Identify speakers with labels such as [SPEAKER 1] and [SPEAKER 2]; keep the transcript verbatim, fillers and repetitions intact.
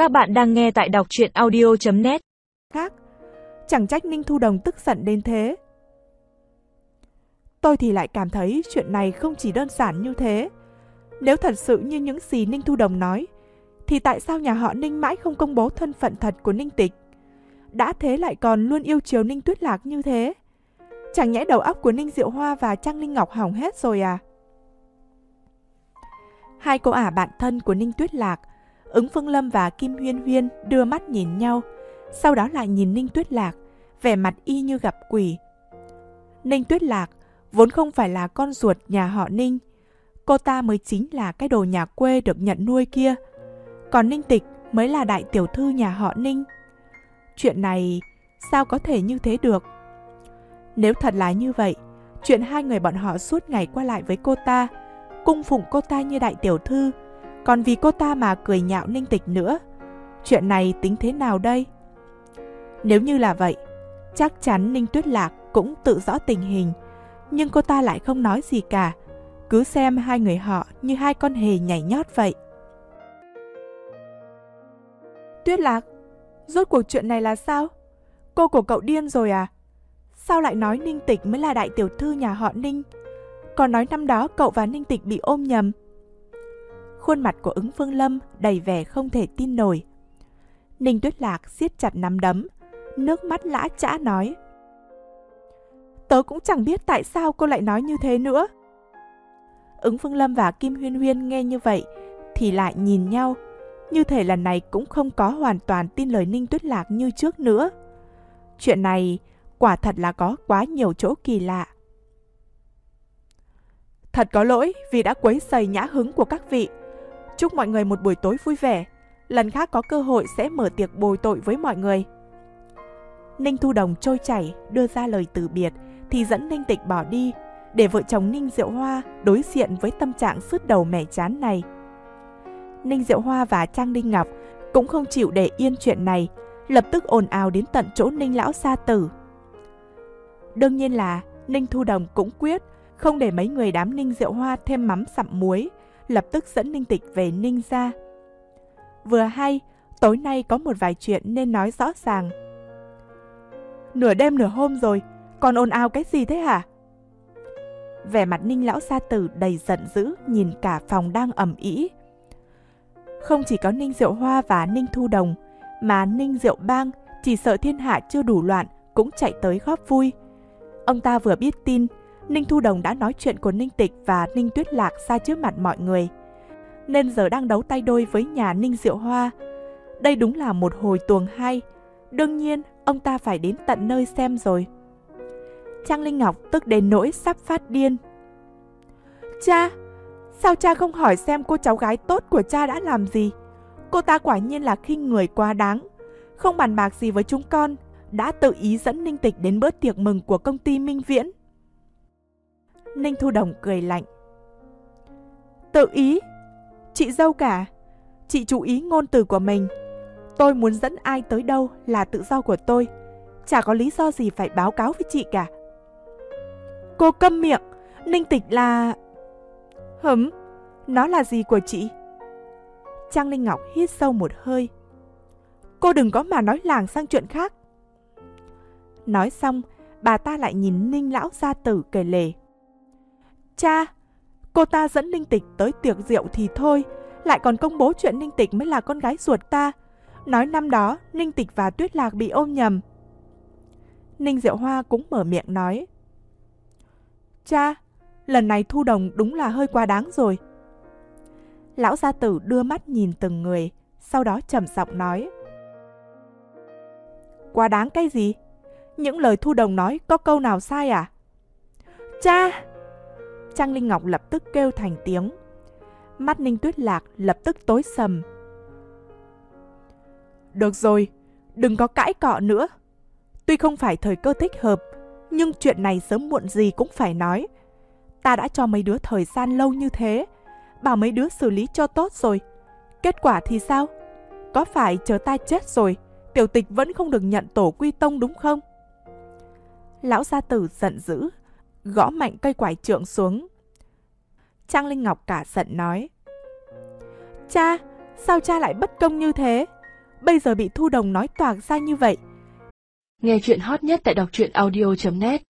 [SPEAKER 1] Các bạn đang nghe tại đọc truyện audio chấm net.
[SPEAKER 2] Khác, chẳng trách Ninh Thu Đồng tức giận đến thế. Tôi thì lại cảm thấy chuyện này không chỉ đơn giản như thế. Nếu thật sự như những gì Ninh Thu Đồng nói, thì tại sao nhà họ Ninh mãi không công bố thân phận thật của Ninh Tịch? Đã thế lại còn luôn yêu chiều Ninh Tuyết Lạc như thế. Chẳng nhẽ đầu óc của Ninh Diệu Hoa và Trang Linh Ngọc hỏng hết rồi à? Hai cô ả bạn thân của Ninh Tuyết Lạc, Ứng Phương Lâm và Kim Huyên Huyên đưa mắt nhìn nhau, sau đó lại nhìn Ninh Tuyết Lạc, vẻ mặt y như gặp quỷ. Ninh Tuyết Lạc vốn không phải là con ruột nhà họ Ninh, cô ta mới chính là cái đồ nhà quê được nhận nuôi kia, còn Ninh Tịch mới là đại tiểu thư nhà họ Ninh. Chuyện này sao có thể như thế được? Nếu thật là như vậy, chuyện hai người bọn họ suốt ngày qua lại với cô ta, cung phụng cô ta như đại tiểu thư, còn vì cô ta mà cười nhạo Ninh Tịch nữa, chuyện này tính thế nào đây? Nếu như là vậy, chắc chắn Ninh Tuyết Lạc cũng tự rõ tình hình, nhưng cô ta lại không nói gì cả, cứ xem hai người họ như hai con hề nhảy nhót vậy. Tuyết Lạc, rốt cuộc chuyện này là sao? Cô của cậu điên rồi à? Sao lại nói Ninh Tịch mới là đại tiểu thư nhà họ Ninh, còn nói năm đó cậu và Ninh Tịch bị ôm nhầm? Khuôn mặt của Ứng Phương Lâm đầy vẻ không thể tin nổi. Ninh Tuyết Lạc siết chặt nắm đấm, nước mắt lã chã nói: Tớ cũng chẳng biết tại sao cô lại nói như thế nữa. Ứng Phương Lâm và Kim Huyên Huyên nghe như vậy thì lại nhìn nhau, như thể lần này cũng không có hoàn toàn tin lời Ninh Tuyết Lạc như trước nữa. Chuyện này quả thật là có quá nhiều chỗ kỳ lạ. Thật có lỗi vì đã quấy rầy nhã hứng của các vị. Chúc mọi người một buổi tối vui vẻ. Lần khác có cơ hội sẽ mở tiệc bồi tội với mọi người. Ninh Thu Đồng trôi chảy đưa ra lời từ biệt thì dẫn Ninh Tịch bỏ đi, để vợ chồng Ninh Diệu Hoa đối diện với tâm trạng sứt đầu mẻ chán này. Ninh Diệu Hoa và Trang Linh Ngọc cũng không chịu để yên chuyện này, lập tức ồn ào đến tận chỗ Ninh lão gia tử. Đương nhiên là Ninh Thu Đồng cũng quyết không để mấy người đám Ninh Diệu Hoa thêm mắm sặm muối, lập tức dẫn Ninh Tịch về Ninh gia. Vừa hay, tối nay có một vài chuyện nên nói rõ ràng. Nửa đêm nửa hôm rồi, còn ồn ào cái gì thế hả? Vẻ mặt Ninh lão gia tử đầy giận dữ nhìn cả phòng đang ầm ĩ. Không chỉ có Ninh Diệu Hoa và Ninh Thu Đồng, mà Ninh Diệu Bang chỉ sợ thiên hạ chưa đủ loạn cũng chạy tới góp vui. Ông ta vừa biết tin Ninh Thu Đồng đã nói chuyện của Ninh Tịch và Ninh Tuyết Lạc ra trước mặt mọi người, nên giờ đang đấu tay đôi với nhà Ninh Diệu Hoa. Đây đúng là một hồi tuồng hay, đương nhiên ông ta phải đến tận nơi xem rồi. Trang Linh Ngọc tức đến nỗi sắp phát điên. Cha, sao cha không hỏi xem cô cháu gái tốt của cha đã làm gì? Cô ta quả nhiên là khinh người quá đáng, không bàn bạc gì với chúng con, đã tự ý dẫn Ninh Tịch đến bữa tiệc mừng của công ty Minh Viễn. Ninh Thu Đồng cười lạnh. Tự ý? Chị dâu cả, chị chú ý ngôn từ của mình. Tôi muốn dẫn ai tới đâu là tự do của tôi, chả có lý do gì phải báo cáo với chị cả. Cô câm miệng, Ninh Tịch là... Hửm, nó là gì của chị? Trang Linh Ngọc hít sâu một hơi. Cô đừng có mà nói làng sang chuyện khác. Nói xong, bà ta lại nhìn Ninh lão gia tử kể lể. Cha, cô ta dẫn Ninh Tịch tới tiệc rượu thì thôi, lại còn công bố chuyện Ninh Tịch mới là con gái ruột ta, nói năm đó Ninh Tịch và Tuyết Lạc bị ôm nhầm. Ninh Diệu Hoa cũng mở miệng nói. Cha, lần này Thu Đồng đúng là hơi quá đáng rồi. Lão gia tử đưa mắt nhìn từng người, sau đó trầm giọng nói. Quá đáng cái gì? Những lời Thu Đồng nói có câu nào sai à? Cha! Trang Linh Ngọc lập tức kêu thành tiếng. Mắt Ninh Tuyết Lạc lập tức tối sầm. Được rồi, đừng có cãi cọ nữa. Tuy không phải thời cơ thích hợp, nhưng chuyện này sớm muộn gì cũng phải nói. Ta đã cho mấy đứa thời gian lâu như thế, bảo mấy đứa xử lý cho tốt rồi. Kết quả thì sao? Có phải chờ ta chết rồi, tiểu tịch vẫn không được nhận tổ quy tông đúng không? Lão gia tử giận dữ, gõ mạnh cây quải trượng xuống. Trang Linh Ngọc cả giận nói. Cha, sao cha lại bất công như thế? bây giờ bị Thu Đồng nói toạc ra như vậy.
[SPEAKER 3] Nghe chuyện hot nhất tại đọc truyện audio chấm net.